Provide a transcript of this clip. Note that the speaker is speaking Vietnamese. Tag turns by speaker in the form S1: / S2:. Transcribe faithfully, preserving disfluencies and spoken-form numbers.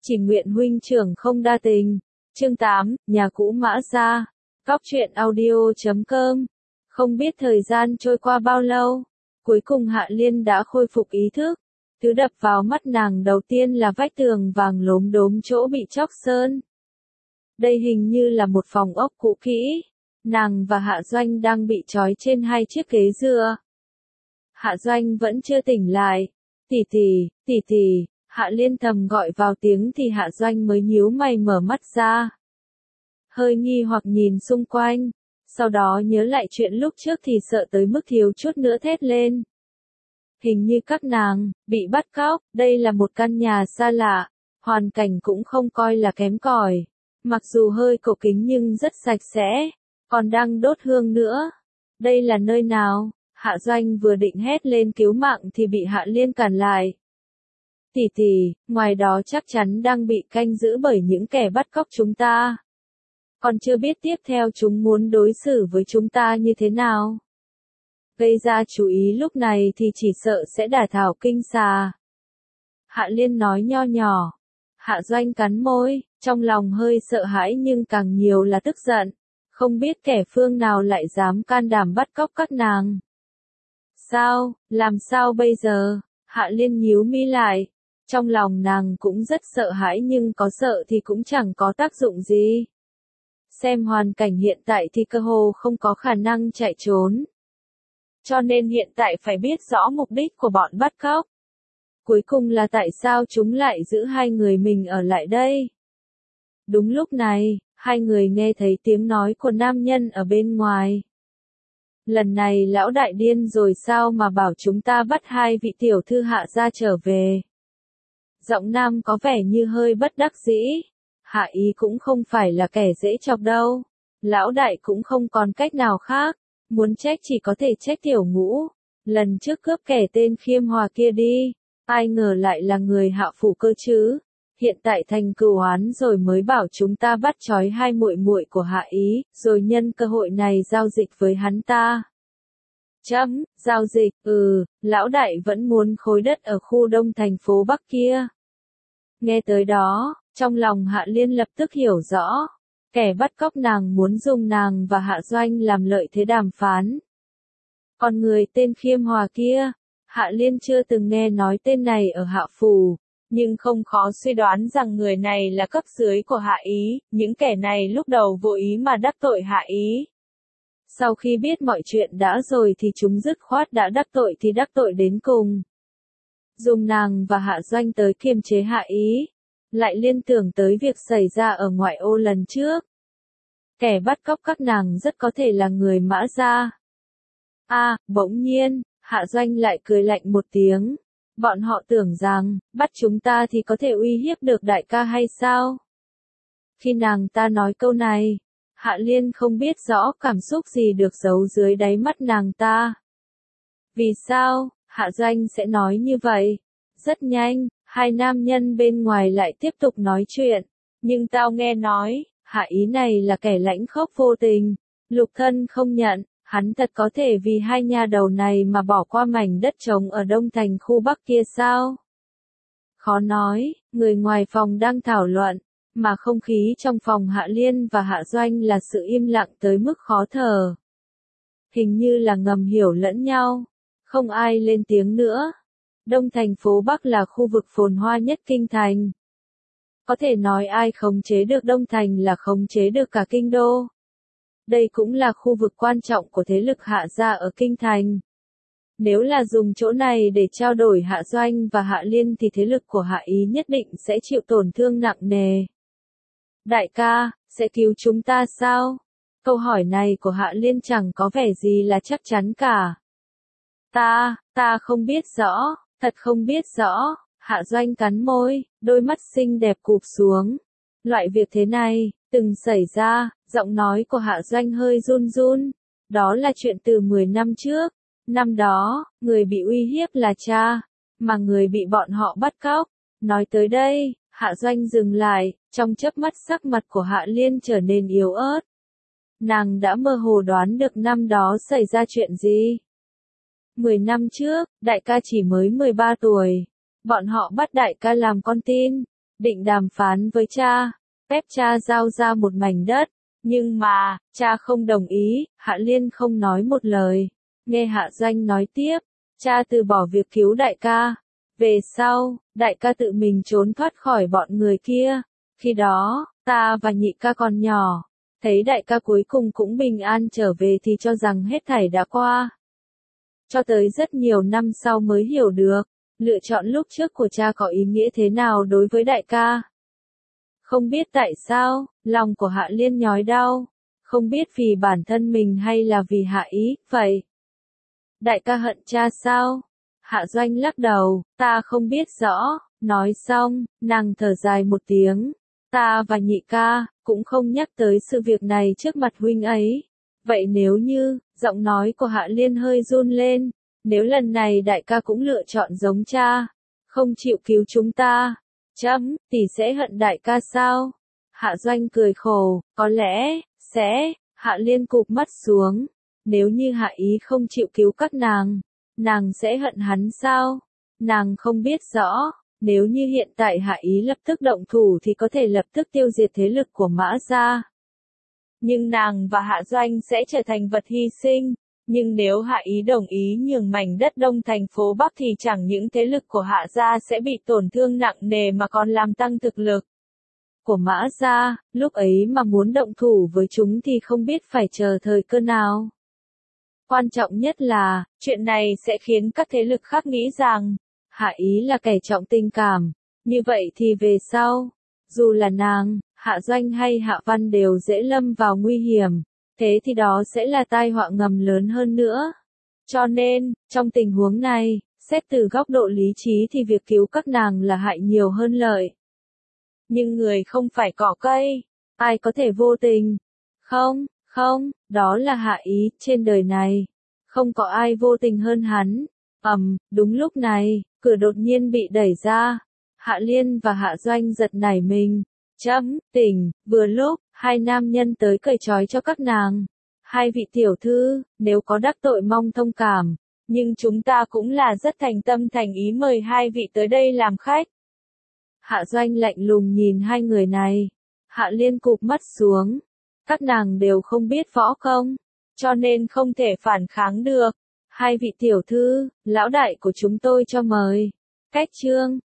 S1: Chỉ nguyện huynh trưởng không đa tình. Chương tám, nhà cũ Mã Gia. Góc truyện audio chấm com. Không biết thời gian trôi qua bao lâu, cuối cùng Hạ Liên đã khôi phục ý thức. Thứ đập vào mắt nàng đầu tiên là vách tường vàng lốm đốm chỗ bị chóc sơn. Đây hình như là một phòng ốc cũ kỹ. Nàng và Hạ Doanh đang bị trói trên hai chiếc ghế dựa. Hạ Doanh vẫn chưa tỉnh lại. Tỷ tỷ, tỷ tỷ. Hạ Liên thầm gọi vào tiếng thì Hạ Doanh mới nhíu mày mở mắt ra. Hơi nghi hoặc nhìn xung quanh, sau đó nhớ lại chuyện lúc trước thì sợ tới mức thiếu chút nữa thét lên. Hình như các nàng bị bắt cóc, đây là một căn nhà xa lạ, hoàn cảnh cũng không coi là kém cỏi. Mặc dù hơi cổ kính nhưng rất sạch sẽ, còn đang đốt hương nữa. Đây là nơi nào? Hạ Doanh vừa định hét lên cứu mạng thì bị Hạ Liên cản lại. Tỷ tỷ, ngoài đó chắc chắn đang bị canh giữ bởi những kẻ bắt cóc chúng ta. Còn chưa biết tiếp theo chúng muốn đối xử với chúng ta như thế nào. Gây ra chú ý lúc này thì chỉ sợ sẽ đả thảo kinh xà. Hạ Liên nói nho nhỏ. Hạ Doanh cắn môi, trong lòng hơi sợ hãi nhưng càng nhiều là tức giận. Không biết kẻ phương nào lại dám can đảm bắt cóc các nàng. Sao, làm sao bây giờ? Hạ Liên nhíu mi lại. Trong lòng nàng cũng rất sợ hãi nhưng có sợ thì cũng chẳng có tác dụng gì. Xem hoàn cảnh hiện tại thì cơ hồ không có khả năng chạy trốn. Cho nên hiện tại phải biết rõ mục đích của bọn bắt cóc. Cuối cùng là tại sao chúng lại giữ hai người mình ở lại đây. Đúng lúc này, hai người nghe thấy tiếng nói của nam nhân ở bên ngoài. Lần này lão đại điên rồi sao mà bảo chúng ta bắt hai vị tiểu thư Hạ gia trở về. Giọng nam có vẻ như hơi bất đắc dĩ. Hạ ý cũng không phải là kẻ dễ chọc đâu. Lão đại cũng không còn cách nào khác. Muốn trách chỉ có thể trách tiểu ngũ. Lần trước cướp kẻ tên Khiêm Hòa kia đi. Ai ngờ lại là người Hạ phủ cơ chứ. Hiện tại thành cừu oán rồi mới bảo chúng ta bắt trói hai muội muội của Hạ ý. Rồi nhân cơ hội này giao dịch với hắn ta. Chấm, giao dịch, ừ, lão đại vẫn muốn khối đất ở khu đông thành phố Bắc kia. Nghe tới đó, trong lòng Hạ Liên lập tức hiểu rõ. Kẻ bắt cóc nàng muốn dùng nàng và Hạ Doanh làm lợi thế đàm phán. Còn người tên Khiêm Hòa kia, Hạ Liên chưa từng nghe nói tên này ở Hạ phủ, nhưng không khó suy đoán rằng người này là cấp dưới của Hạ ý, những kẻ này lúc đầu vô ý mà đắc tội Hạ ý. Sau khi biết mọi chuyện đã rồi thì chúng dứt khoát đã đắc tội thì đắc tội đến cùng. Dùng nàng và Hạ Doanh tới kiềm chế Hạ ý, lại liên tưởng tới việc xảy ra ở ngoại ô lần trước. Kẻ bắt cóc các nàng rất có thể là người Mã gia. A, à, bỗng nhiên, Hạ Doanh lại cười lạnh một tiếng. Bọn họ tưởng rằng, bắt chúng ta thì có thể uy hiếp được đại ca hay sao? Khi nàng ta nói câu này, Hạ Liên không biết rõ cảm xúc gì được giấu dưới đáy mắt nàng ta. Vì sao, Hạ Doanh sẽ nói như vậy? Rất nhanh, hai nam nhân bên ngoài lại tiếp tục nói chuyện. Nhưng tao nghe nói, Hạ ý này là kẻ lãnh khốc vô tình. Lục thân không nhận, hắn thật có thể vì hai nha đầu này mà bỏ qua mảnh đất trống ở đông thành khu Bắc kia sao? Khó nói, người ngoài phòng đang thảo luận. Mà không khí trong phòng Hạ Liên và Hạ Doanh là sự im lặng tới mức khó thở. Hình như là ngầm hiểu lẫn nhau. Không ai lên tiếng nữa. Đông thành phố Bắc là khu vực phồn hoa nhất kinh thành. Có thể nói ai khống chế được Đông thành là khống chế được cả kinh đô. Đây cũng là khu vực quan trọng của thế lực Hạ gia ở kinh thành. Nếu là dùng chỗ này để trao đổi Hạ Doanh và Hạ Liên thì thế lực của Hạ ý nhất định sẽ chịu tổn thương nặng nề. Đại ca, sẽ cứu chúng ta sao? Câu hỏi này của Hạ Liên chẳng có vẻ gì là chắc chắn cả. Ta, ta không biết rõ, thật không biết rõ. Hạ Doanh cắn môi, đôi mắt xinh đẹp cụp xuống. Loại việc thế này, từng xảy ra, giọng nói của Hạ Doanh hơi run run. Đó là chuyện từ mười năm trước. Năm đó, người bị uy hiếp là cha, mà người bị bọn họ bắt cóc. Nói tới đây, Hạ Doanh dừng lại, trong chớp mắt sắc mặt của Hạ Liên trở nên yếu ớt. Nàng đã mơ hồ đoán được năm đó xảy ra chuyện gì. Mười năm trước, đại ca chỉ mới mười ba tuổi. Bọn họ bắt đại ca làm con tin. định đàm phán với cha, ép cha giao ra một mảnh đất, nhưng mà, cha không đồng ý, Hạ Liên không nói một lời. Nghe Hạ Doanh nói tiếp, cha từ bỏ việc cứu đại ca. Về sau, đại ca tự mình trốn thoát khỏi bọn người kia. Khi đó, ta và nhị ca còn nhỏ, thấy đại ca cuối cùng cũng bình an trở về thì cho rằng hết thảy đã qua. Cho tới rất nhiều năm sau mới hiểu được, lựa chọn lúc trước của cha có ý nghĩa thế nào đối với đại ca. Không biết tại sao, lòng của Hạ Liên nhói đau, không biết vì bản thân mình hay là vì Hạ Ý, vậy. Đại ca hận cha sao? Hạ Doanh lắc đầu, ta không biết rõ, nói xong, nàng thở dài một tiếng, ta và nhị ca, cũng không nhắc tới sự việc này trước mặt huynh ấy. Vậy nếu như, giọng nói của Hạ Liên hơi run lên, nếu lần này đại ca cũng lựa chọn giống cha, không chịu cứu chúng ta, chấm, tỷ sẽ hận đại ca sao? Hạ Doanh cười khổ, có lẽ, sẽ, Hạ Liên cụp mắt xuống, nếu như Hạ Ý không chịu cứu các nàng, nàng sẽ hận hắn sao? Nàng không biết rõ, nếu như hiện tại Hạ Ý lập tức động thủ thì có thể lập tức tiêu diệt thế lực của Mã gia. Nhưng nàng và Hạ Doanh sẽ trở thành vật hy sinh. Nhưng nếu Hạ Ý đồng ý nhường mảnh đất đông thành phố Bắc thì chẳng những thế lực của Hạ gia sẽ bị tổn thương nặng nề mà còn làm tăng thực lực của Mã gia, lúc ấy mà muốn động thủ với chúng thì không biết phải chờ thời cơ nào. Quan trọng nhất là, chuyện này sẽ khiến các thế lực khác nghĩ rằng, Hạ Ý là kẻ trọng tình cảm, như vậy thì về sau, dù là nàng, Hạ Doanh hay Hạ Văn đều dễ lâm vào nguy hiểm. Thế thì đó sẽ là tai họa ngầm lớn hơn nữa. Cho nên, trong tình huống này, xét từ góc độ lý trí thì việc cứu các nàng là hại nhiều hơn lợi. Nhưng người không phải cỏ cây, ai có thể vô tình? Không, không, đó là Hạ Ý, trên đời này. Không có ai vô tình hơn hắn. Ầm, um, đúng lúc này, cửa đột nhiên bị đẩy ra. Hạ Liên và Hạ Doanh giật nảy mình. Chấm, tỉnh, vừa lúc, hai nam nhân tới cởi trói cho các nàng. Hai vị tiểu thư, nếu có đắc tội mong thông cảm, nhưng chúng ta cũng là rất thành tâm thành ý mời hai vị tới đây làm khách. Hạ Doanh lạnh lùng nhìn hai người này. Hạ Liên cụp mắt xuống. Các nàng đều không biết võ công, cho nên không thể phản kháng được. Hai vị tiểu thư, lão đại của chúng tôi cho mời. Cách chương